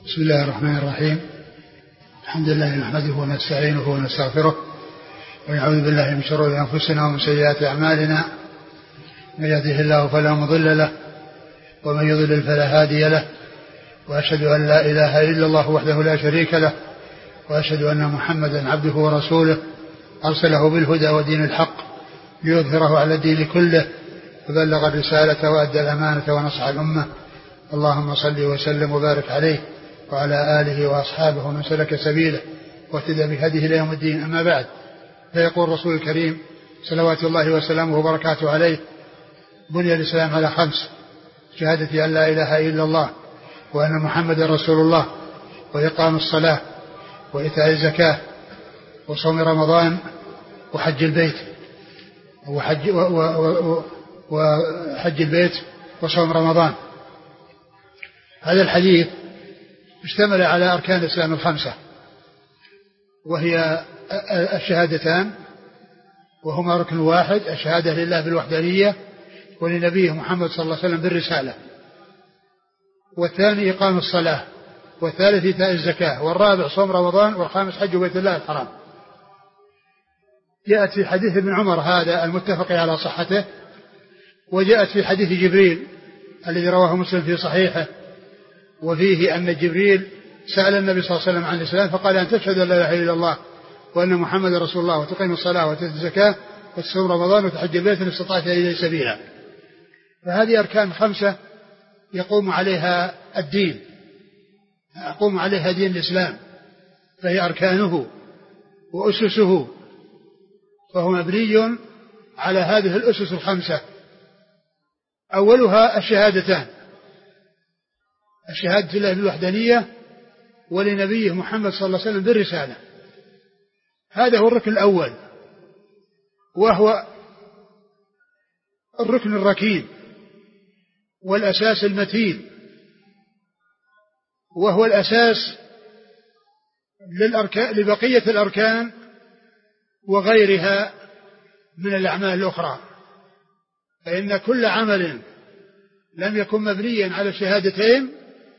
بسم الله الرحمن الرحيم. الحمد لله نحمده ونستعينه ونستغفره ونعوذ بالله من شرور أنفسنا ومن سيئات أعمالنا. من يهده الله فلا مضل له ومن يضلل فلا هادي له، وأشهد أن لا إله إلا الله وحده لا شريك له، وأشهد أن محمدا عبده ورسوله أرسله بالهدى ودين الحق ليظهره على الدين كله، فبلغ الرسالة وأدى الأمانة ونصح الأمة. اللهم صل وسلم وبارك عليه وعلى آله وأصحابه ومن سلك سبيله واهتدى بهديه إلى يوم الدين. أما بعد، فيقول الرسول الكريم صلوات الله وسلامه وبركاته عليه: بني الإسلام على 5: شهادة أن لا إله إلا الله وأن محمدا رسول الله، وإقام الصلاة، وإيتاء الزكاة، وصوم رمضان، وحج البيت وحج البيت وصوم رمضان. هذا الحديث اشتمل على أركان الإسلام 5، وهي الشهادتان، وهما ركن واحد: الشهادة لله بالوحدانية ولنبيه محمد صلى الله عليه وسلم بالرسالة، والثاني إقام الصلاة، والثالث إيتاء الزكاة، والرابع صوم رمضان، والخامس حج بيت الله الحرام. جاءت في حديث ابن عمر هذا المتفق على صحته، وجاءت في حديث جبريل الذي رواه مسلم في صحيحه، وفيه أن جبريل سأل النبي صلى الله عليه وسلم عن الإسلام فقال: أن تشهد أن لا إله إلا الله وأن محمد رسول الله، وتقيم الصلاة، وتؤتي الزكاة، وتصوم رمضان، وتحج البيت إن استطعت إليه سبيلا. فهذه أركان 5 يقوم عليها الدين، يقوم عليها دين الإسلام، فهي أركانه وأسسه، فهو مبني على هذه الأسس 5. أولها الشهادتان: الشهادة لله بالوحدانية ولنبيه محمد صلى الله عليه وسلم بالرسالة. هذا هو الركن الأول، وهو الركن الركين والأساس المتين، وهو الأساس لبقية الأركان وغيرها من الأعمال الأخرى. فإن كل عمل لم يكن مبنيا على الشهادتين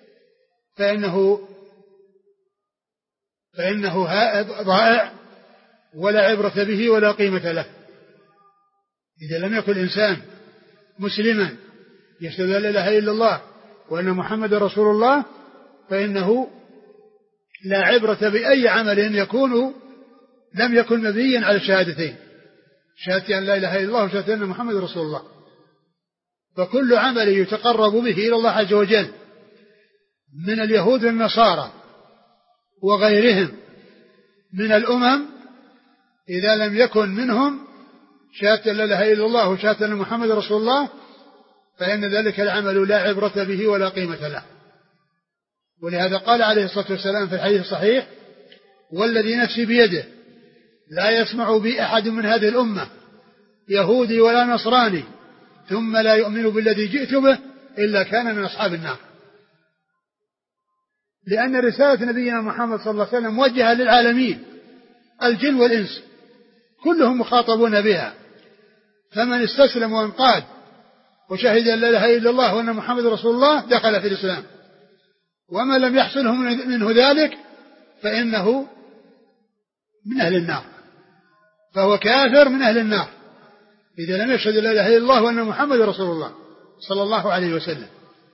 فإنه ضائع ولا عبرة به ولا قيمة له. إذا لم يكن الإنسان مسلما يشهد أن لا إله إلا الله وأن محمد رسول الله، فإنه لا عبرة بأي عمل لم يكن مبنيا على الشهادتين: شهادة أن لا إله إلا الله وشهادة أن محمد رسول الله. فكل عمل يتقرب به إلى الله عز وجل من اليهود والنصارى وغيرهم من الأمم، إذا لم يكن منهم شهادة أن لا إله إلا الله وشهادة أن محمد رسول الله، فإن ذلك العمل لا عبرة به ولا قيمة له. ولهذا قال عليه الصلاة والسلام في الحديث الصحيح: والذي نفسي بيده لا يسمع بي أحد من هذه الأمة يهودي ولا نصراني ثم لا يؤمن بالذي جئت به إلا كان من أصحاب النار. لأن رسالة نبينا محمد صلى الله عليه وسلم موجهة للعالمين، الجن والإنس كلهم مخاطبون بها، فمن استسلم وانقاد وشهد أن لا إله إلا الله وأن محمد رسول الله دخل في الإسلام، وما لم يحصله منه ذلك فإنه من أهل النار، فهو كافر من أهل النار إذا لم يشهد لا إله إلا الله وأن محمد رسول الله صلى الله عليه وسلم.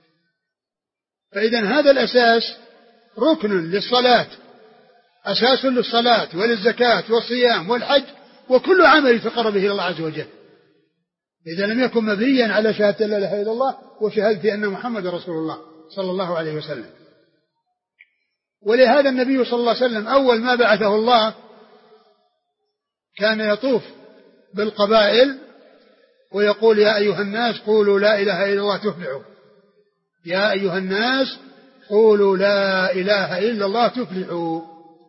فإذا هذا الأساس ركن للصلاة، أساس للصلاة وللزكاة والصيام والحج وكل عمل يتقرب به إلى الله عز وجل، إذا لم يكن مبنيا على شهادة لا إله إلا الله وشهادة أن محمد رسول الله صلى الله عليه وسلم. ولهذا النبي صلى الله عليه وسلم أول ما بعثه الله كان يطوف بالقبائل ويقول: يا أيها الناس قولوا لا إله إلا الله تفلحوا، يا أيها الناس قولوا لا إله إلا الله تفلحوا.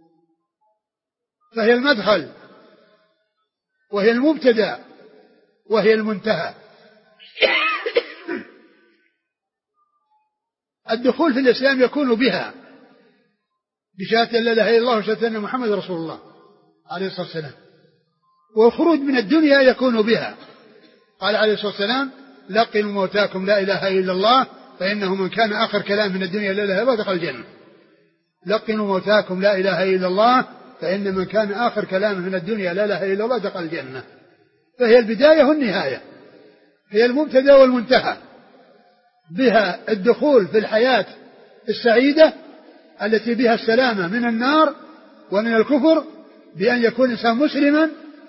فهي المدخل وهي المبتدأ وهي المنتهى. الدخول في الإسلام يكون بها، بشهادة لا إله إلا الله وشهادة أن محمد رسول الله عليه الصلاة والسلام، والخروج من الدنيا يكون بها. قال عليه الصلاة والسلام: لقنوا موتاكم لا إله إلا الله فإنه من كان آخر كلام من الدنيا لا إله إلا الله دخل الجنة. لقنوا موتاكم لا إله إلا الله فإن من كان آخر كلامه من الدنيا لا إله إلا الله دخل الجنة. فهي البداية والنهاية، هي المبتدأ والمنتهى، بها الدخول في الحياة السعيدة التي بها السلامة من النار ومن الكفر، بأن يكون إنسان مسلما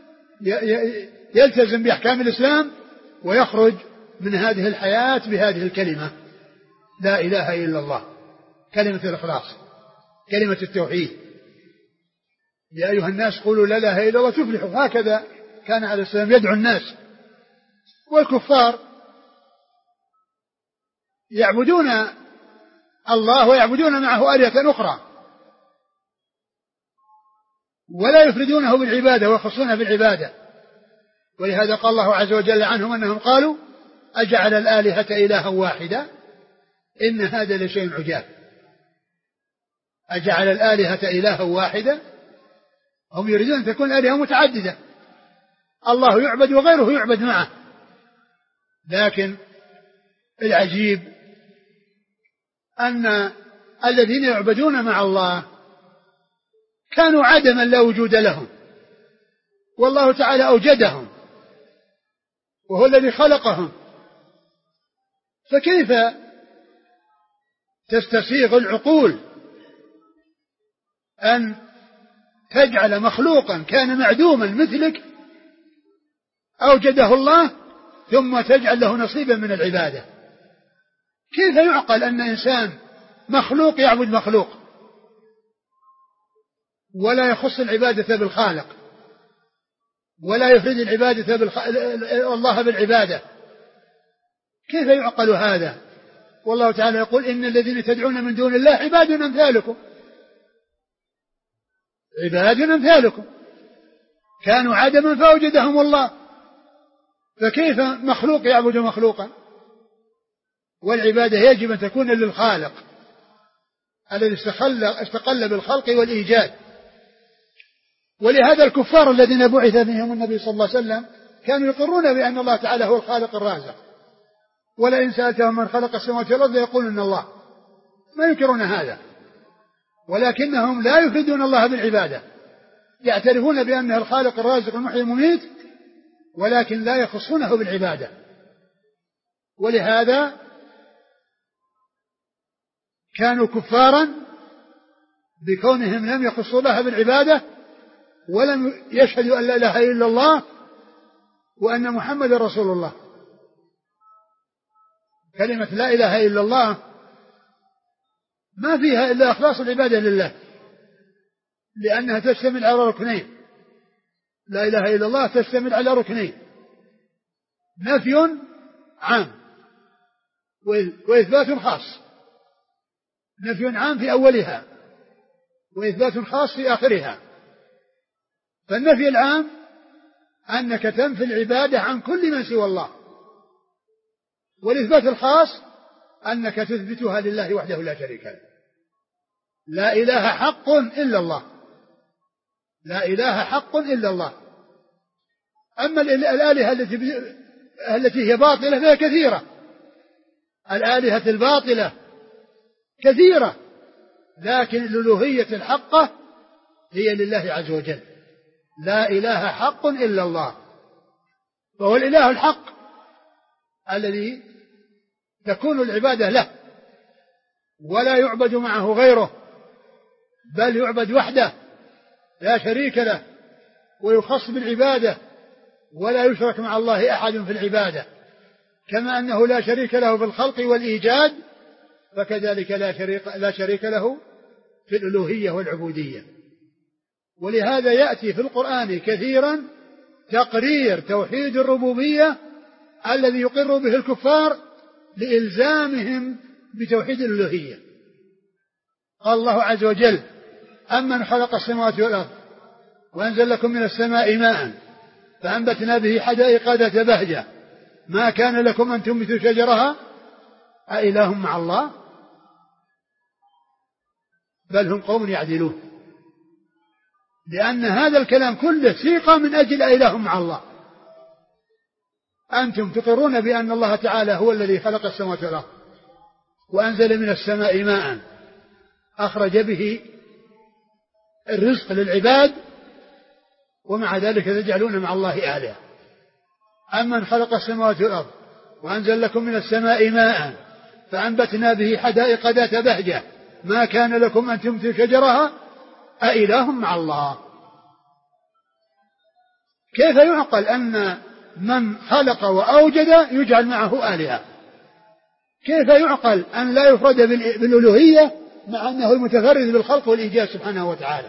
يلتزم بأحكام الإسلام ويخرج من هذه الحياة بهذه الكلمة لا إله إلا الله، كلمة الإخلاص، كلمة التوحيد. يا أيها الناس قولوا لا إله إلا الله تفلحوا. هكذا كان عليه السلام يدعو الناس. والكفار يعبدون الله ويعبدون معه آلهة أخرى ولا يفردونه بالعبادة ويخصونه بالعبادة. ولهذا قال الله عز وجل عنهم أنهم قالوا أجعل الآلهة إلها واحدا إن هذا لشيء عجاب. أجعل الآلهة إلها واحدا، هم يريدون أن تكون الآلهة متعددة، الله يعبد وغيره يعبد معه. لكن العجيب أن الذين يعبدون مع الله كانوا عدما لا وجود لهم، والله تعالى أوجدهم وهو الذي خلقهم. فكيف تستسيغ العقول أن تجعل مخلوقا كان معدوما مثلك أوجده الله ثم تجعل له نصيبا من العبادة؟ كيف يعقل أن إنسان مخلوق يعبد مخلوق ولا يخص العبادة بالخالق ولا يفرد العبادة الله بالعبادة؟ كيف يعقل هذا؟ والله تعالى يقول إن الذين تدعون من دون الله عباد أمثالكم، عباد أمثالكم كانوا عدما فأوجدهم الله. فكيف مخلوق يعبد مخلوقا؟ والعبادة يجب أن تكون للخالق الذي استقل بالخلق والإيجاد. ولهذا الكفار الذين بعث بهم النبي صلى الله عليه وسلم كانوا يقرون بأن الله تعالى هو الخالق الرازق، ولئن سألتهم من خلق السماوات والأرض يقولون الله، ما ينكرون هذا، ولكنهم لا يفردون الله بالعبادة، يعترفون بأنه الخالق الرازق المحيي المميت ولكن لا يخصونه بالعبادة. ولهذا كانوا كفارا بكونهم لم يخصوا الله بالعبادة ولم يشهدوا أن لا إله إلا الله وأن محمد رسول الله. كلمة لا إله إلا الله ما فيها إلا إخلاص العبادة لله، لأنها تشتمل على ركنين. لا إله إلا الله تشتمل على ركنين: نفي عام وإثبات خاص. نفي عام في أولها وإثبات خاص في آخرها. فالنفي العام أنك تنفي العبادة عن كل من سوى الله، والإثبات الخاص أنك تثبتها لله وحده لا شريك له. لا إله حق إلا الله، لا إله حق إلا الله. أما الآلهة التي هي باطلة فهي كثيرة، الآلهة الباطلة كثيرة، لكن الألوهية الحقة هي لله عز وجل. لا إله حق إلا الله، فهو الإله الحق الذي تكون العبادة له ولا يعبد معه غيره، بل يعبد وحده لا شريك له ويخص بالعبادة ولا يشرك مع الله أحد في العبادة. كما أنه لا شريك له في الخلق والإيجاد فكذلك لا شريك له في الألوهية والعبودية. ولهذا يأتي في القرآن كثيرا تقرير توحيد الربوبية الذي يقر به الكفار لإلزامهم بتوحيد الألوهية. قال الله عز وجل: أمن خلق السماوات والأرض وأنزل لكم من السماء ماء فأنبتنا به حدائق ذات بهجة ما كان لكم أن تنبتوا شجرها أإله مع الله بل هم قوم يعدلون. لأن هذا الكلام كله سيق من أجل أإله مع الله. أنتم تقرون بأن الله تعالى هو الذي خلق السماوات والأرض وأنزل من السماء ماء، أخرج به الرزق للعباد، ومع ذلك تجعلون مع الله آلهة. أمن خلق السماوات والأرض وأنزل لكم من السماء ماء فأنبتنا به حدائق ذات بهجة ما كان لكم أن تنبتوا شجرها أإله مع الله. كيف يعقل أن من خلق وأوجد يجعل معه آلهة؟ كيف يعقل أن لا يفرد بالألوهية مع أنه المتفرد بالخلق والإيجاد سبحانه وتعالى؟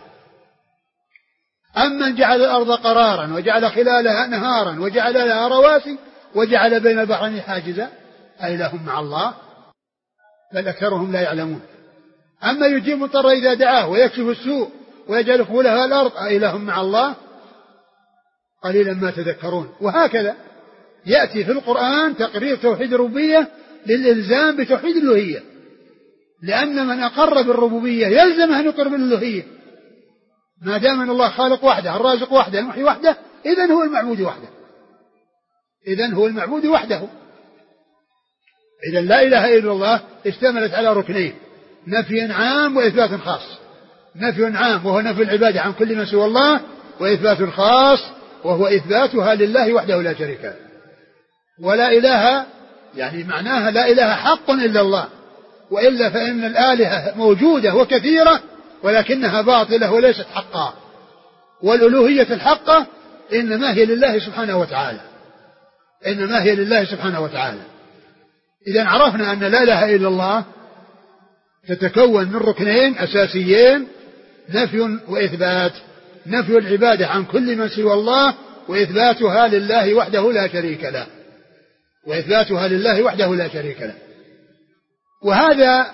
أمن جعل الأرض قرارا وجعل خلالها أنهارا وجعل لها رواسي وجعل بين البحرين حاجزا أإله مع الله؟ بل أكثرهم لا يعلمون. أما يجيب المضطر إذا دعاه ويكشف السوء ويجعل خلالها الأرض أإله مع الله؟ قليلا ما تذكرون. وهكذا يأتي في القرآن تقرير توحيد الربوبية للإلزام بتوحيد الألوهية، لأن من أقر بالربوبية يلزم أن يقر بالألوهية. ما دام أن الله خالق وحده، الرازق وحده، المحيي وحده، إذن هو المعبود وحده، إذن هو المعبود وحده. إذن لا إله إلا الله اشتملت على ركنين: نفي عام وإثبات خاص. نفي عام وهو نفي العبادة عن كل من سوى الله، وإثبات خاص وهو إثباتها لله وحده لا شريك له. ولا إله يعني معناها لا إله حق إلا الله، وإلا فإن الآلهة موجودة وكثيرة ولكنها باطلة وليست حقا. والألوهية الحقة إنما هي لله سبحانه وتعالى، إنما هي لله سبحانه وتعالى. إذا عرفنا أن لا إله إلا الله تتكون من ركنين أساسيين: نفي وإثبات. نفي العبادة عن كل من سوى الله، وإثباتها لله وحده لا شريك له، وإثباتها لله وحده لا شريك له. وهذا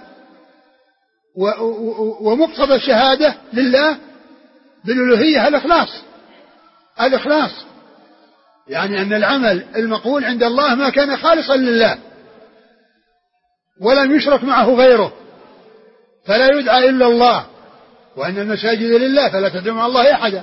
ومقتضى الشهادة لله بالألوهية الإخلاص، يعني أن العمل المقبول عند الله ما كان خالصا لله ولم يشرك معه غيره، فلا يدعى إلا الله، وأن المساجد لله فلا تدعو مع الله أحدا،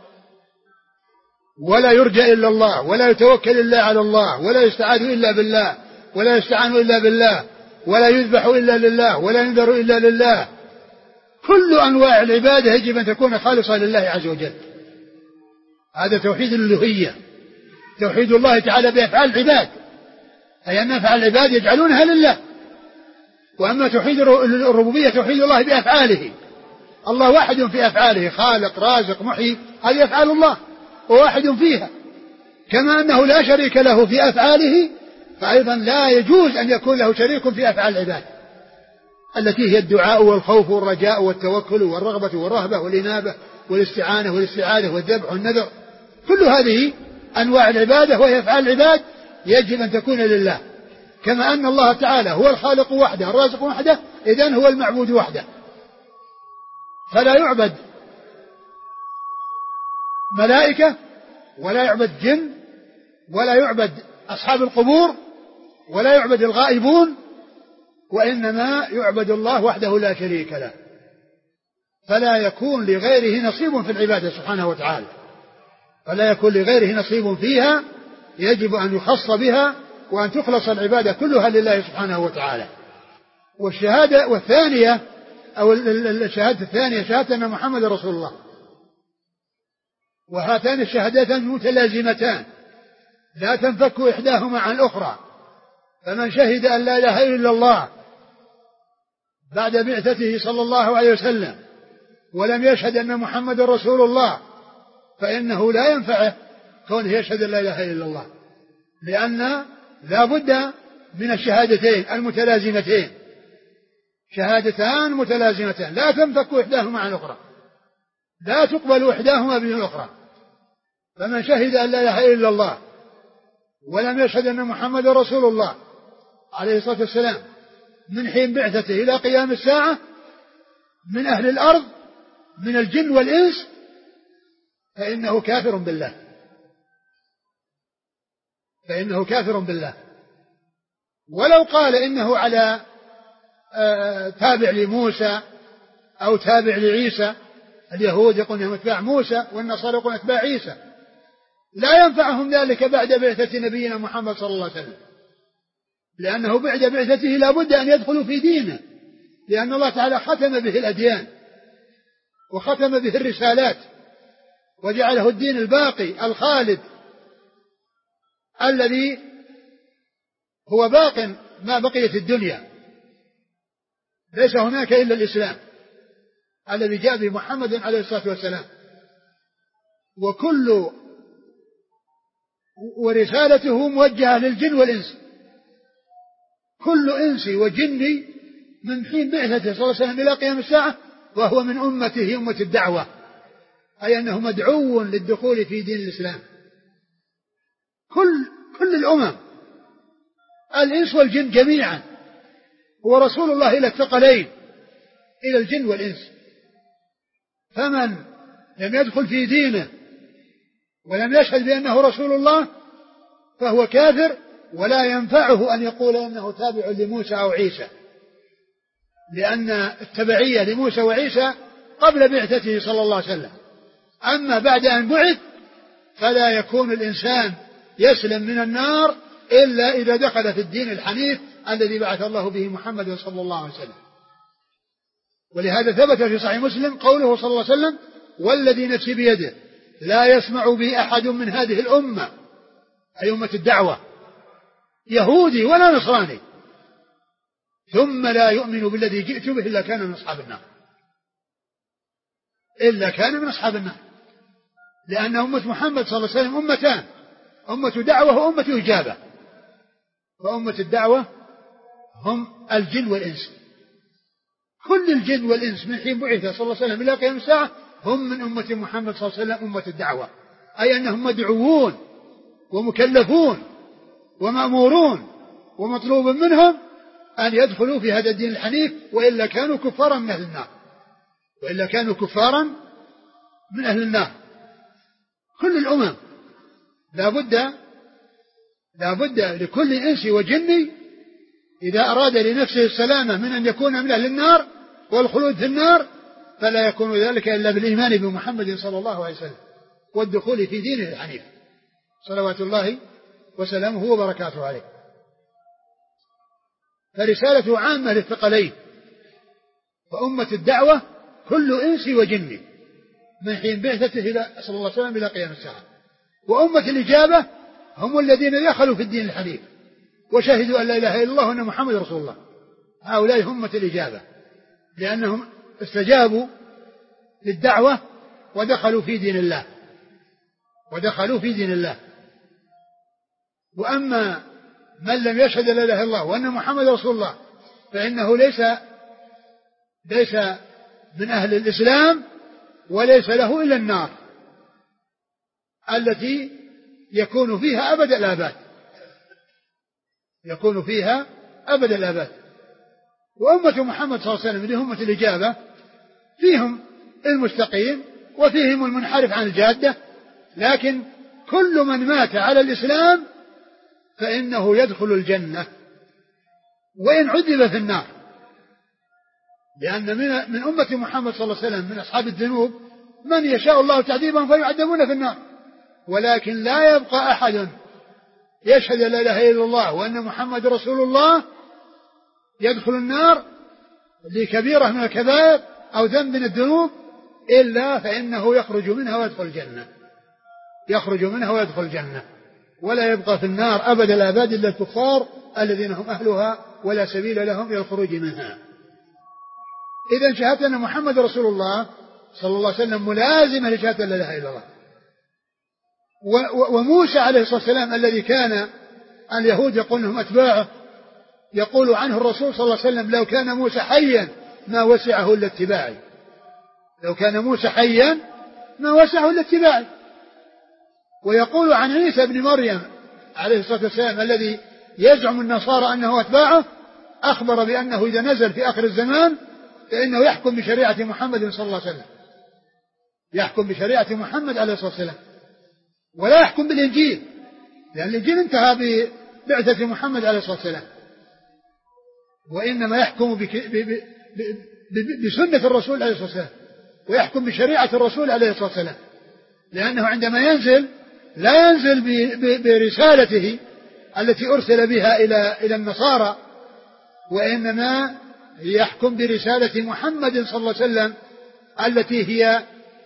ولا يرجى إلا الله، ولا يتوكل إلا على الله، ولا يستعاذ إلا بالله، ولا يستعان إلا بالله، ولا يذبح إلا لله، ولا ينذر إلا لله. كل أنواع العبادة يجب أن تكون خالصة لله عز وجل. هذا توحيد الألوهية، توحيد الله تعالى بأفعال العباد، أي أن أفعال العباد يجعلونها لله. وأما توحيد الربوبية توحيد الله بأفعاله. الله واحد في أفعاله، خالق رازق محيي، هذه أفعال الله وواحد فيها. كما أنه لا شريك له في أفعاله، فأيضا لا يجوز أن يكون له شريك في أفعال العباد التي هي الدعاء والخوف والرجاء والتوكل والرغبة والرهبة والإنابة والاستعانة والاستعاذة والذبح والنذر. كل هذه أنواع العبادة وهي أفعال العباد يجب أن تكون لله. كما أن الله تعالى هو الخالق وحده، الرازق وحده، إذن هو المعبود وحده. فلا يعبد ملائكة، ولا يعبد جن، ولا يعبد أصحاب القبور، ولا يعبد الغائبون، وإنما يعبد الله وحده لا شريك له. فلا يكون لغيره نصيب في العبادة سبحانه وتعالى، فلا يكون لغيره نصيب فيها، يجب أن يخص بها وأن تخلص العبادة كلها لله سبحانه وتعالى. والشهادة والثانية أو الشهادة الثانية شهادة أن محمد رسول الله. وهاتان الشهادتان متلازمتان لا تنفك إحداهما عن الأخرى. فمن شهد أن لا إله إلا الله بعد بعثته صلى الله عليه وسلم ولم يشهد أن محمد رسول الله فإنه لا ينفعه كونه يشهد أن لا إله إلا الله، لأن لا بد من الشهادتين المتلازمتين، شهادتان متلازمتان لا تنفك إحداهما عن الأخرى، لا تقبل إحداهما بدون الأخرى. فمن شهد أن لا إله إلا الله ولم يشهد أن محمد رسول الله عليه الصلاة والسلام من حين بعثته إلى قيام الساعة من أهل الأرض من الجن والإنس فإنه كافر بالله، فإنه كافر بالله. ولو قال إنه على تابع لموسى أو تابع لعيسى، اليهود يقولون هم اتباع موسى والنصارى يقولون اتباع عيسى، لا ينفعهم ذلك بعد بعثة نبينا محمد صلى الله عليه وسلم، لأنه بعد بعثته لا بد أن يدخلوا في دينه، لأن الله تعالى ختم به الأديان وختم به الرسالات وجعله الدين الباقي الخالد الذي هو باق ما بقيت الدنيا. ليس هناك إلا الإسلام الذي جاء به محمد عليه الصلاة والسلام، ورسالته موجهة للجن والإنس. كل إنس وجني من حين بعثته صلى الله عليه وسلم إلى قيام الساعة وهو من أمته أمة الدعوة، أي أنه مدعو للدخول في دين الإسلام. كل الأمم الإنس والجن جميعا، هو رسول الله إلى الثقلين، إلى الجن والإنس. فمن لم يدخل في دينه ولم يشهد بأنه رسول الله فهو كافر، ولا ينفعه أن يقول أنه تابع لموسى أو عيسى، لأن التبعية لموسى وعيسى قبل بعثته صلى الله عليه وسلم. أما بعد أن بعث فلا يكون الإنسان يسلم من النار إلا إذا دخل في الدين الحنيف الذي بعث الله به محمد صلى الله عليه وسلم. ولهذا ثبت في صحيح مسلم قوله صلى الله عليه وسلم: والذي نفسي بيده لا يسمع به أحد من هذه الأمة، أي أمة الدعوة، يهودي ولا نصراني، ثم لا يؤمن بالذي جئت به إلا كان من أصحاب النار، إلا كان من أصحاب النار. لأن أمة محمد صلى الله عليه وسلم أمتان: أمة دعوة وأمة إجابة. فأمة الدعوة هم الجن والإنس، كل الجن والإنس من حين بعث صلى الله عليه وسلم إلى قيام الساعة هم من أمة محمد صلى الله عليه وسلم أمة الدعوة، أي أنهم مدعوون ومكلفون ومأمورون ومطلوب منهم أن يدخلوا في هذا الدين الحنيف، وإلا كانوا كفارا من أهل النار، وإلا كانوا كفارا من أهل النار. كل الأمم لا بد لكل إنس وجني إذا أراد لنفسه السلامة من أن يكون من أهل النار والخلود في النار، فلا يكون ذلك إلا بالإيمان بمحمد صلى الله عليه وسلم والدخول في دينه الحنيف صلوات الله وسلامه وبركاته عليه. فرسالته عامة للثقلين، فأمة الدعوة كل إنس وجني من حين بعثته صلى الله عليه وسلم إلى قيام الساعة. وأمة الإجابة هم الذين دخلوا في الدين الحنيف وشهدوا أن لا إله إلا الله وأن محمد رسول الله. هؤلاء هم أمة الإجابة، لأنهم استجابوا للدعوة ودخلوا في دين الله. وأما من لم يشهد لا إله إلا الله وأن محمد رسول الله فإنه ليس من أهل الإسلام، وليس له إلا النار التي يكون فيها أبد الآباد. وأمة محمد صلى الله عليه وسلم اللي هم أمة الإجابة فيهم المستقيم وفيهم المنحرف عن الجادة، لكن كل من مات على الإسلام فإنه يدخل الجنة وإن عذب في النار، لأن من أمة محمد صلى الله عليه وسلم من أصحاب الذنوب من يشاء الله تعذيبهم فيعذبون في النار، ولكن لا يبقى أحد يشهد لا إله إلا الله وأن محمد رسول الله يدخل النار لكبيرة من الكبائر أو ذنب من الذنوب إلا فإنه يخرج منها ويدخل الجنة، ولا يبقى في النار أبد الآباد إلا الكفار الذين هم أهلها ولا سبيل لهم إلى الخروج منها. إذن شهادة أن محمد رسول الله صلى الله عليه وسلم ملازمة لشهادة لا إله إلا الله. وموسى عليه الصلاة والسلام الذي كان اليهود يقول لهم أتباعه، يقول عنه الرسول صلى الله عليه وسلم: لو كان موسى حيا ما وسعه إلا اتباعي. ويقول عن عيسى بن مريم عليه الصلاة والسلام الذي يزعم النصارى أنه أتباعه، أخبر بأنه إذا نزل في آخر الزمان فإنه يحكم بشريعة محمد صلى الله عليه وسلم، يحكم بشريعة محمد عليه الصلاة والسلام، ولا يحكم بالإنجيل، لأن الإنجيل انتهى ببعثة محمد عليه الصلاة والسلام، وإنما يحكم بسنة الرسول عليه الصلاة والسلام، ويحكم بشريعة الرسول عليه الصلاة والسلام، لأنه عندما ينزل لا ينزل برسالته التي أرسل بها إلى النصارى، وإنما يحكم برسالة محمد صلى الله عليه وسلم التي هي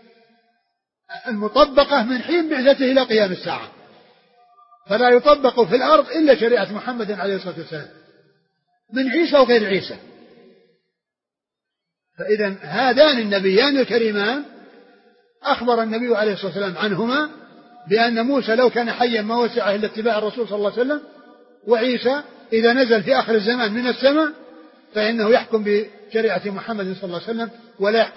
المطبقة من حين بعثته إلى قيام الساعة، فلا يطبق في الأرض إلا شريعة محمد عليه الصلاة والسلام من عيسى وغير عيسى. فإذا هذان النبيان الكريمان أخبر النبي عليه الصلاة والسلام عنهما بأن موسى لو كان حيا ما وسعه إلا اتباع الرسول صلى الله عليه وسلم، وعيسى إذا نزل في آخر الزمان من السماء فإنه يحكم بشريعة محمد صلى الله عليه وسلم ولا يحكم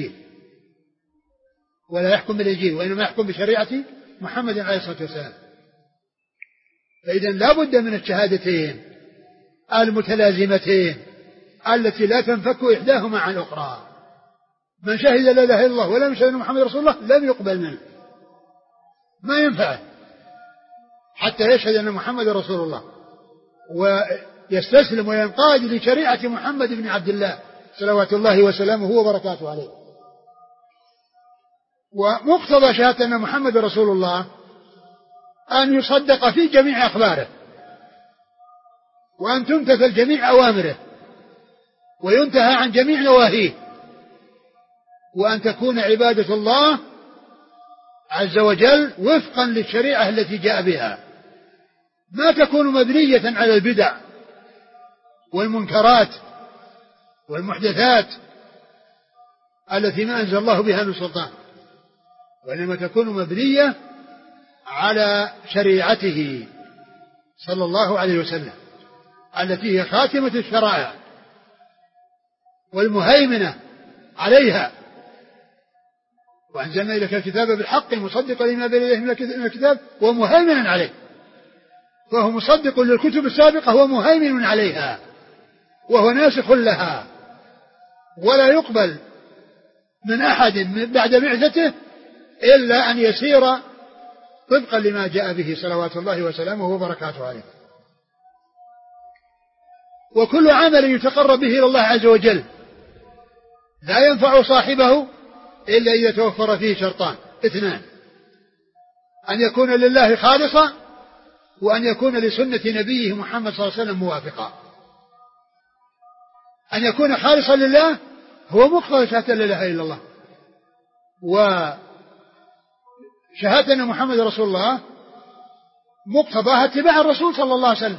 بالإنجيل وإنما يحكم بشريعة محمد عليه الصلاة والسلام. فإذا لا بد من الشهادتين المتلازمتين التي لا تنفك إحداهما عن الأخرى. من شهد لا إله إلا الله ولم يشهد أن محمد رسول الله لم يقبل منه، ما ينفعه حتى يشهد أن محمد رسول الله ويستسلم وينقاد لشريعة محمد بن عبد الله صلوات الله وسلامه وبركاته عليه. ومقتضى شهادة أن محمد رسول الله أن يصدق في جميع أخباره، وأن تمتثل جميع أوامره، وينتهى عن جميع نواهيه، وأن تكون عبادة الله عز وجل وفقا للشريعة التي جاء بها، ما تكون مبنية على البدع والمنكرات والمحدثات التي ما أنزل الله بها من سلطان، وإنما تكون مبنية على شريعته صلى الله عليه وسلم التي هي خاتمة الشرائع والمهيمنة عليها. وأنزلنا إليك الكتاب بالحق مصدقا لما بين يديه من الكتاب ومهيمنا عليه، فهو مصدق للكتب السابقة ومهيمن عليها وهو ناسخ لها، ولا يقبل من أحد بعد بعثته إلا أن يسير طبقا لما جاء به صلوات الله وسلامه وبركاته عليه. وكل عمل يتقرب به إلى الله عز وجل لا ينفع صاحبه إلا إذا توفر فيه شرطان اثنان: أن يكون لله خالصا، وأن يكون لسنة نبيه محمد صلى الله عليه وسلم موافقا. أن يكون خالصا لله هو مقتضى شهادة لا إله إلا الله، وشهادة أن محمد رسول الله مقتضاها اتباع الرسول صلى الله عليه وسلم.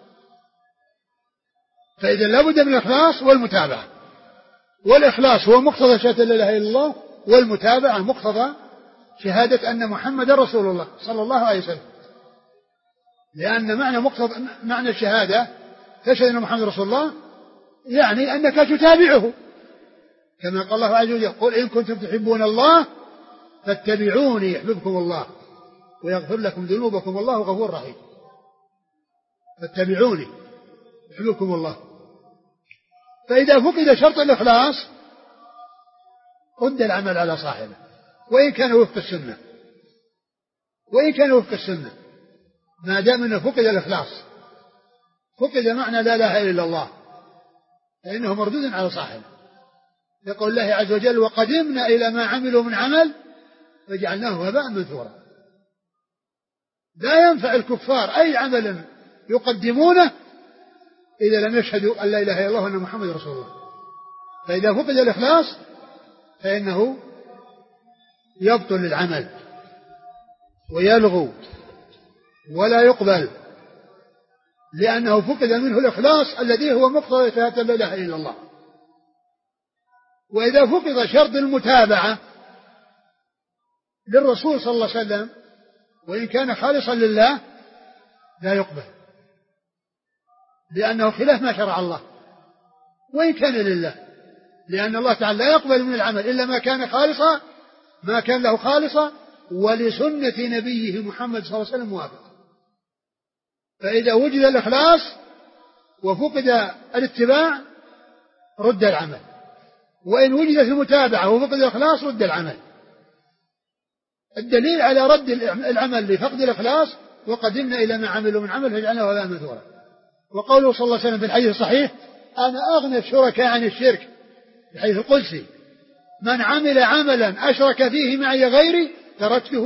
فإذا لا بد من الإخلاص والمتابعة، والإخلاص هو مقتضى شهادة لا إله إلا الله، والمتابعة مقتضى شهادة أن محمد رسول الله صلى الله عليه وسلم. لأن معنى الشهادة تشهد أن محمد رسول الله يعني أنك تتابعه، كما قال الله عز وجل: قل إن كنتم تحبون الله فاتبعوني يحببكم الله ويغفر لكم ذنوبكم والله غفور رحيم. فاتبعوني يحببكم الله. فإذا فقد شرط الإخلاص رد العمل على صاحبه وإن كان وفق السنة، ما دام أنه فقد الإخلاص، فقد معنى لا إله إلا الله، فإنه مردود على صاحبه. يقول الله عز وجل: وقدمنا إلى ما عملوا من عمل فجعلناه هباء منثورا. لا ينفع الكفار أي عمل يقدمونه إذا لم يشهدوا أن لا إله إلا الله وأن محمد رسول الله. فإذا فقد الإخلاص فإنه يبطل العمل ويلغو ولا يقبل، لأنه فقد منه الإخلاص الذي هو مقتضى شهادة لا إله إلا الله. وإذا فقد شرط المتابعة للرسول صلى الله عليه وسلم وإن كان خالصا لله لا يقبل، لأنه خلاف ما شرع الله وإن كان لله، لأن الله تعالى لا يقبل من العمل إلا ما كان خالصا، ما كان له خالصا ولسنة نبيه محمد صلى الله عليه وسلم موافقا. فإذا وجد الإخلاص وفقد الاتباع رد العمل، وإن وجدت المتابعة وفقد الإخلاص رد العمل. الدليل على رد العمل لفقد الإخلاص: وقدمنا إلى ما عملوا من عمل فجعلناه هباء منثورا. وقوله صلى الله عليه وسلم في الحديث الصحيح: أنا أغنى الشركاء عن الشرك، في الحديث القدسي: من عمل عملا أشرك فيه معي غيري تركته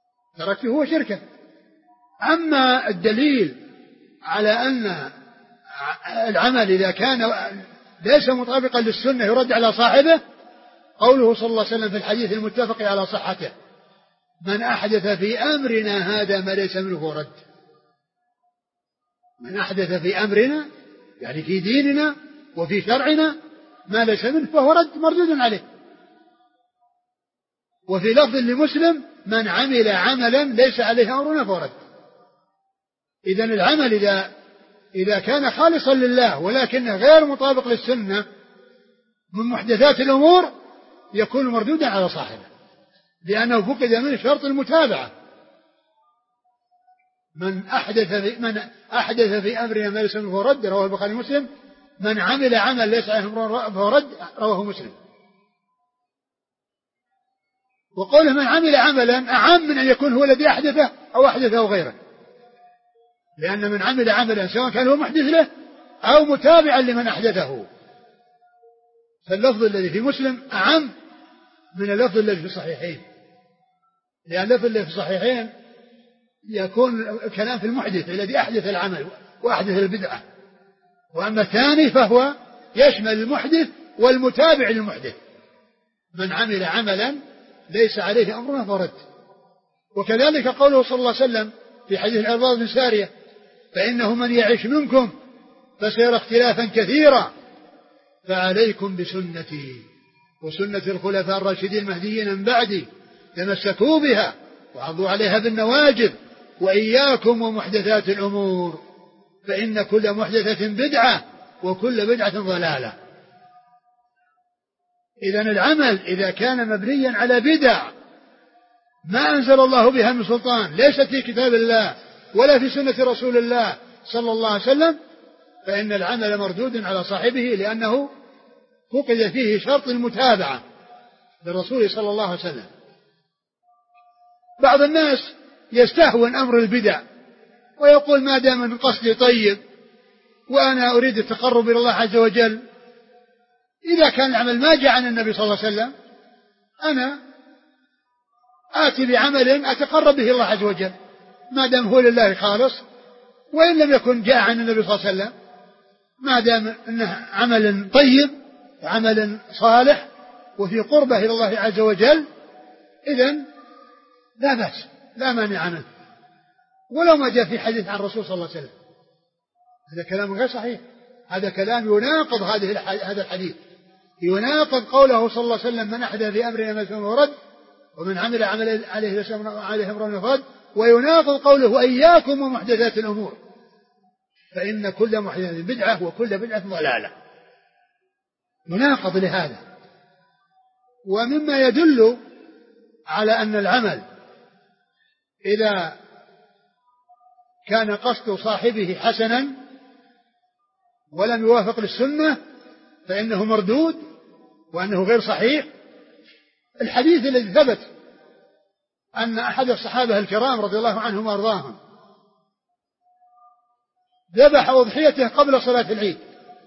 وشركه. أما الدليل على أن العمل إذا كان ليس مطابقا للسنة يرد على صاحبه. قوله صلى الله عليه وسلم في الحديث المتفق على صحته: من أحدث في أمرنا هذا ما ليس منه فهو رد. من أحدث في أمرنا يعني في ديننا وفي شرعنا ما ليس منه فهو رد، مردود عليه. وفي لفظ لمسلم: من عمل عملا ليس عليه أمرنا فهو رد. إذن العمل إذا كان خالصا لله ولكنه غير مطابق للسنة من محدثات الأمور يكون مردودا على صاحبه، لأنه فقد منه شرط المتابعة. من أحدث في أمرنا ما ليس منه فهو رد، رواه البخاري ومسلم. من عمل عمل ليس عليه أمرنا فهو رد، رواه مسلم. وقوله من عمل عملا أعم من أن يكون هو الذي أحدثه أو أحدثه غيره، لأن من عمل عملا سواء كان هو محدث له أو متابعا لمن أحدثه. فاللفظ الذي في مسلم أعم من اللفظ الذي في الصحيحين، لأن اللفظ الذي في الصحيحين يكون الكلام في المحدث الذي أحدث العمل وأحدث البدعة، وأما الثاني فهو يشمل المحدث والمتابع للمحدث. من عمل عملا ليس عليه أمرنا فرد. وكذلك قوله صلى الله عليه وسلم في حديث العرباض بن سارية: فإنه من يعيش منكم فسيرى اختلافا كثيرا فعليكم بسنتي وسنة الخلفاء الراشدين المهديين من بعدي تمسكوا بها وعضوا عليها بالنواجذ وإياكم ومحدثات الأمور فإن كل محدثة بدعة وكل بدعة ضلالة. إذن العمل إذا كان مبنيا على بدع ما أنزل الله بها من سلطان، ليست في كتاب الله ولا في سنة رسول الله صلى الله عليه وسلم، فإن العمل مردود على صاحبه، لأنه فقد فيه شرط المتابعة للرسول صلى الله عليه وسلم. بعض الناس يستهون أمر البدع ويقول: ما دام من قصدي طيب وأنا أريد التقرب إلى الله عز وجل، إذا كان العمل ما جاء عن النبي صلى الله عليه وسلم أنا آتي بعمل أتقرب به الله عز وجل، ما دام هو لله خالص، وإن لم يكن جاء عن النبي صلى الله عليه وسلم، ما دام أنه عمل طيب وعمل صالح وفي قربة إلى الله عز وجل، إذن لا بأس، لا مانع منه، ولو ما جاء في حديث عن الرسول صلى الله عليه وسلم. هذا كلام غير صحيح، هذا كلام يناقض هذا الحديث، يناقض قوله صلى الله عليه وسلم: من أحدث في أمرنا ما ليس منه فهو رد، ومن عمل عملا عليه أمرنا فهو رد، ويناقض قوله: إياكم ومحدثات الأمور فإن كل محدثة بدعة وكل بدعة ضلالة. يناقض لهذا. ومما يدل على أن العمل إذا كان قصد صاحبه حسنا ولم يوافق للسنة فإنه مردود وأنه غير صحيح الحديث الذي ثبت أن أحد الصحابة الكرام رضي الله عنهم وأرضاهم ذبح أضحيته قبل صلاة العيد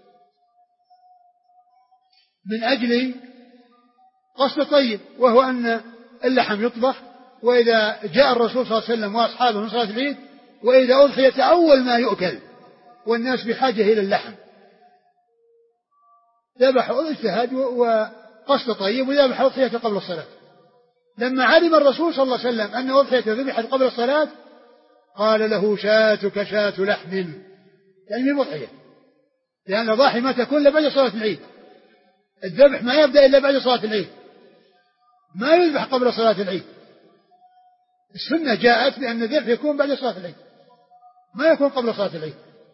من أجل قصد طيب، وهو أن اللحم يطبخ، وإذا جاء الرسول صلى الله عليه وسلم وأصحابه من صلاة العيد وإذا أضحية أول ما يؤكل والناس بحاجة إلى اللحم، ذبح اجتهاد وقصد طيب وذبح أضحيته قبل الصلاة. لما علم الرسول صلى الله عليه وسلم أن أضحيته ذبحت قبل الصلاة قال له: شاتك شاة لحم، يعني من أضحية، لأن الضاحي ما تكون إلا بعد صلاة العيد، الذبح ما يبدأ إلا بعد صلاة العيد، ما يذبح قبل صلاة العيد. السنة جاءت بأن الذبح يكون بعد صلاة العيد، ما يكون قبل صلاة العيد،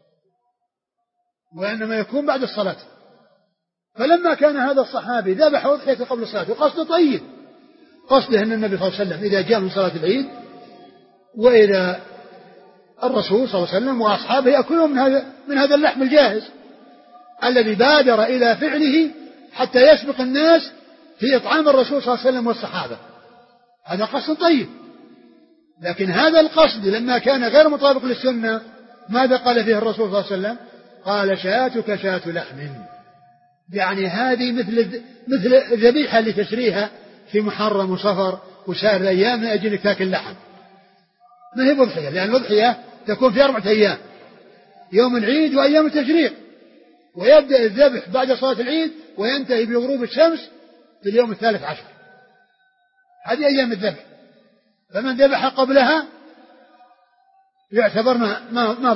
وإنما يكون بعد الصلاة. فلما كان هذا الصحابي ذبح أضحيته قبل الصلاة وقصد طيب، قصده أن النبي صلى الله عليه وسلم إذا جاء من صلاة العيد وإذا الرسول صلى الله عليه وسلم وأصحابه يأكلون من هذا اللحم الجاهز الذي بادر إلى فعله حتى يسبق الناس في إطعام الرسول صلى الله عليه وسلم والصحابة، هذا قصد طيب. لكن هذا القصد لما كان غير مطابق للسنة ماذا قال فيه الرسول صلى الله عليه وسلم؟ قال: شاتك شاة لحم، يعني هذه مثل الذبيحة اللي تشريها في محرم وصفر وسائر الأيام من أجل تاكل اللحم، ما هي أضحية، لأن الأضحية تكون في 4 أيام، يوم العيد وأيام التشريق، ويبدأ الذبح بعد صلاة العيد وينتهي بغروب الشمس في اليوم 13. هذه أيام الذبح. فمن ذبح قبلها يعتبر ما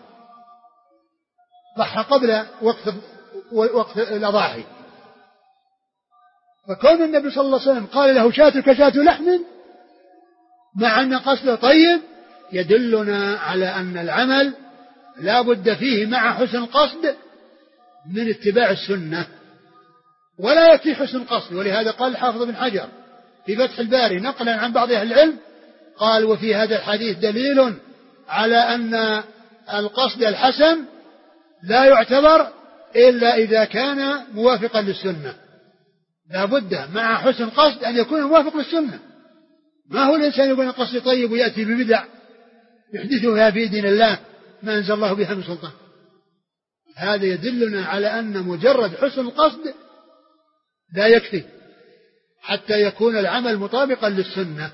ضحى قبل وقت الأضاحي. فكون النبي صلى الله عليه وسلم قال له شاتك شاة لحم مع أن قصده طيب يدلنا على أن العمل لا بد فيه مع حسن القصد من اتباع السنة، ولا يكفي حسن القصد. ولهذا قال الحافظ بن حجر في فتح الباري نقلا عن بعض أهل العلم قال وفي هذا الحديث دليل على أن القصد الحسن لا يعتبر إلا إذا كان موافقا للسنة. لا بد مع حسن القصد أن يكون موافق للسنة. ما هو الإنسان يقول القصد طيب ويأتي ببدع يحدثها في دين الله ما أنزل الله بها من سلطان. هذا يدلنا على أن مجرد حسن القصد لا يكفي حتى يكون العمل مطابقا للسنة.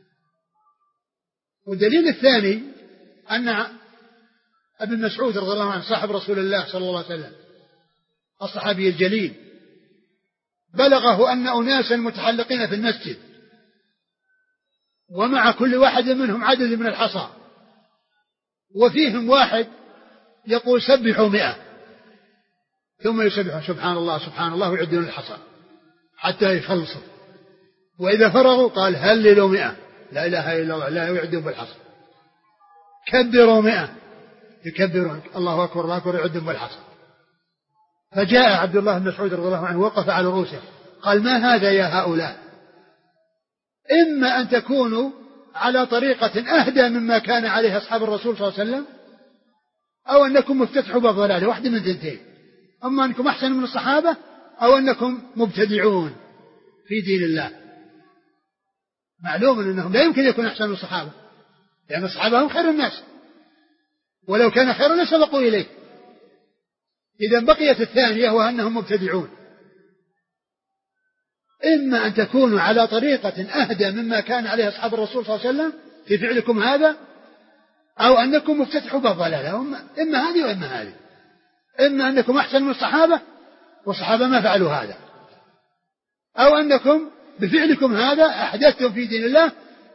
والدليل الثاني أن ابن مسعود رضي الله عنه صاحب رسول الله صلى الله عليه وسلم الصحابي الجليل بلغه أن أناسا متحلقين في المسجد ومع كل واحد منهم عدد من الحصى، وفيهم واحد يقول سبحوا 100 ثم يسبحوا سبحان الله سبحان الله ويعدون الحصى حتى يخلصوا، وإذا فرغوا قال هللوا 100 لا إله إلا الله لا يعدون بالحصى، كبروا 100 يكبرون الله أكبر الله أكبر يعدون بالحصى. فجاء عبد الله بن مسعود رضي الله عنه وقف على رؤوسه قال ما هذا يا هؤلاء؟ إما أن تكونوا على طريقة أهدى مما كان عليه أصحاب الرسول صلى الله عليه وسلم أو أنكم مفتتحوا باب ضلاله، واحدة من ثنتين، أما أنكم أحسن من الصحابة أو أنكم مبتدعون في دين الله. معلوم أنهم لا يمكن يكون أحسن من الصحابة لأن الصحابة هم خير الناس، ولو كان خيرا لسبقوا إليه. إذا بقيت الثانية وأنهم مبتدعون. إما أن تكونوا على طريقة أهدى مما كان عليه أصحاب الرسول صلى الله عليه وسلم في فعلكم هذا أو أنكم مفتتحوا باب ضلاله، إما هذه وإما هذه. إما أنكم أحسن من الصحابة والصحابة ما فعلوا هذا، أو أنكم بفعلكم هذا أحدثتم في دين الله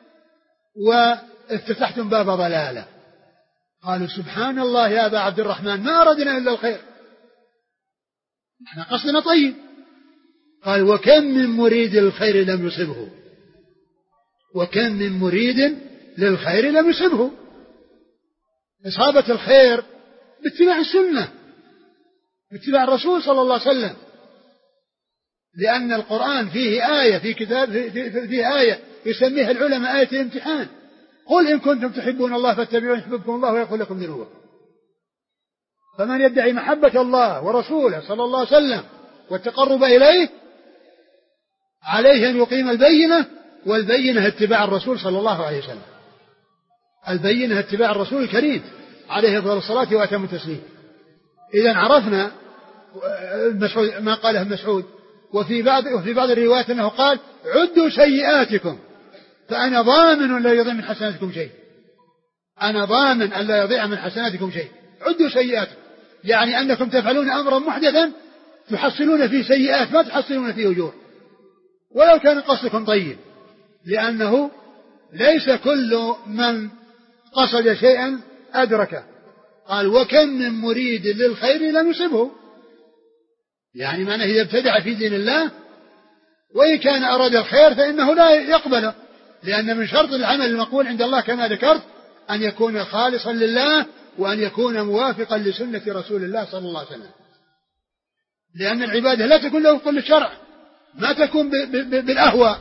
وافتتحتم باب ضلاله. قالوا سبحان الله يا أبا عبد الرحمن ما أردنا إلا الخير، احنا قصدنا طيب. قال وكم من مريد للخير لم يصبه، وكم من مريد للخير لم يصبه. إصابة الخير باتباع السنة باتباع الرسول صلى الله عليه وسلم، لأن القرآن فيه آية في كتاب فيه آية يسميها العلماء آية الامتحان. قل إن كنتم تحبون الله فاتبعون يحببكم الله ويغفر لكم ذنوبكم. فمن يدعي محبة الله ورسوله صلى الله عليه وسلم والتقرب إليه عليه أن يقيم البينة، والبينة اتباع الرسول صلى الله عليه وسلم. البينة اتباع الرسول الكريم عليه أفضل الصلاة وأتم التسليم. إذا عرفنا ما قاله مسعود. وفي بعض الروايات أنه قال عدوا سيئاتكم فأنا ضامن لا يضيع من حسناتكم شيء. أنا ضامن أن لا يضيع من حسناتكم شيء. عدوا سيئاتكم يعني أنكم تفعلون أمرا محدثا تحصلون فيه سيئات ما تحصلون فيه أجور ولو كان قصدكم طيب، لأنه ليس كل من قصد شيئا أدركه. قال وكم من مريد للخير لم يصبه، يعني معناه إذا ابتدع في دين الله وإن كان أراد الخير فإنه لا يقبله، لأن من شرط العمل المقبول عند الله كما ذكرت أن يكون خالصا لله وأن يكون موافقا لسنة رسول الله صلى الله عليه وسلم، لأن العبادة لا تكون له وفقا للشرع، ما تكون بالأهواء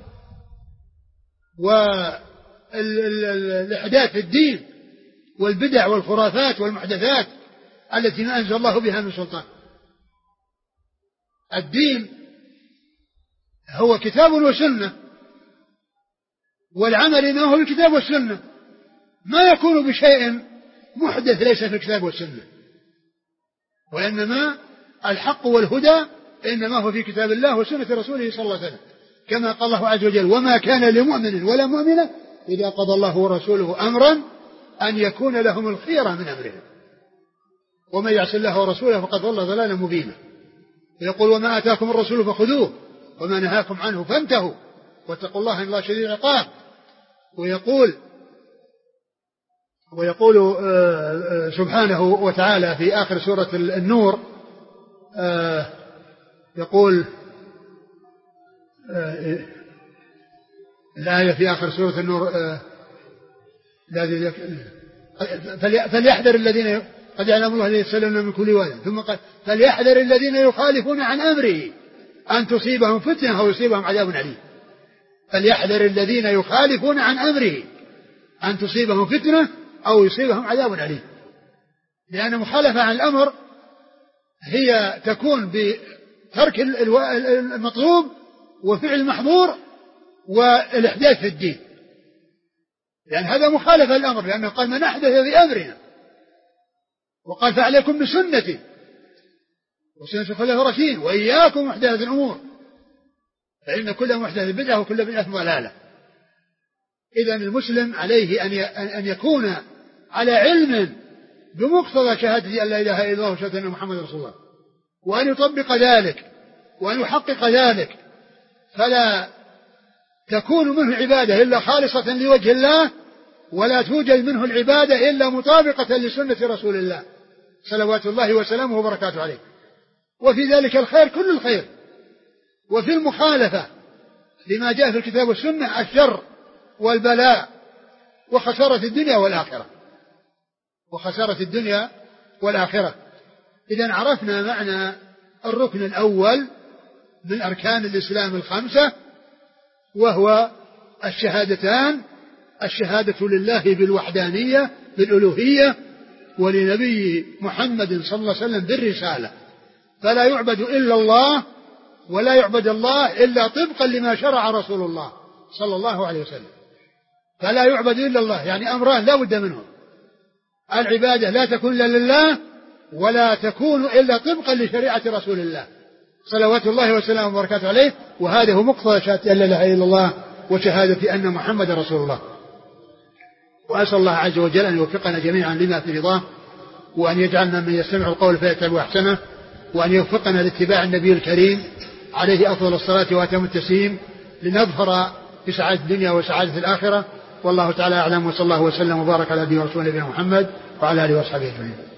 والإحداث في الدين والبدع والخرافات والمحدثات التي ما أنزل الله بها من سلطان. الدين هو كتاب وسنة، والعمل إنه هو الكتاب والسنة، ما يكون بشيء محدث ليس في الكتاب والسنة، وإنما الحق والهدى إنما هو في كتاب الله وسنة رسوله صلى الله عليه وسلم، كما قال الله عز وجل وما كان لمؤمن ولا مؤمنة إذا قضى الله ورسوله أمرا أن يكون لهم الخيرة من أمرهم. ومن يعص الله ورسوله فقد ضل ضلالا مبينا. ويقول وما آتاكم الرسول فخذوه وما نهاكم عنه فانتهوا واتقوا الله إن الله شديد العقاب. ويقول سبحانه وتعالى في آخر سورة النور يقول الآية في آخر سورة النور فليحذر الذين قد يعلم الله الذين يسألون من كل واد ثم قال فليحذر الذين يخالفون عن أمره أن تصيبهم فتنة أو يصيبهم عذاب أليم. فليحذر الذين يخالفون عن أمره أن تصيبهم فتنة أو يصيبهم عذاب أليم. لأن مخالفة عن الأمر هي تكون بترك المطلوب وفعل المحظور والإحداث في الدين، لأن هذا مخالفة الأمر، لأنه قال من أحدث في أمرنا، وقال فعليكم بسنتي وسنة الخلفاء الراشدين وإياكم محدثات الأمور فإن كل محدث بدعة وكل بدعة ضلالة. إذن المسلم عليه أن يكون على علم بمقتضى شهادة أن لا إله إلا الله وشهادة أن محمد رسول الله، وأن يطبق ذلك وأن يحقق ذلك، فلا تكون منه عبادة إلا خالصة لوجه الله، ولا توجد منه العبادة إلا مطابقة لسنة رسول الله صلوات الله وسلامه وبركاته عليه. وفي ذلك الخير كل الخير، وفي المخالفة لما جاء في الكتاب والسنة الشر والبلاء وخسارة الدنيا والآخرة إذن عرفنا معنى الركن الأول من أركان الإسلام الخمسة، وهو الشهادتان: الشهادة لله بالوحدانية بالألوهية، ولنبي محمد صلى الله عليه وسلم بالرسالة، فلا يعبد إلا الله ولا يعبد الله إلا طبقا لما شرع رسول الله صلى الله عليه وسلم. فلا يعبد إلا الله، يعني أمران لا بد منهم: العبادة لا تكون إلا لله، ولا تكون إلا طبقا لشريعة رسول الله صلوات الله وسلامه وبركاته عليه. وهذا هو مقتضى شهادة أن لا إله إلا الله وشهادة أن محمد رسول الله. وأسأل الله عز وجل أن يوفقنا جميعا لما في رضاه، وأن يجعلنا من يستمع القول فيتبع أحسنه، وأن يوفقنا لاتباع النبي الكريم عليه أفضل الصلاة وأتم التسليم، لنظهر بسعادة الدنيا وسعادة الآخرة. والله تعالى أعلم، وصلى الله وسلم وبارك على نبينا ورسوله نبينا محمد وعلى آله وأصحابه أجمعين.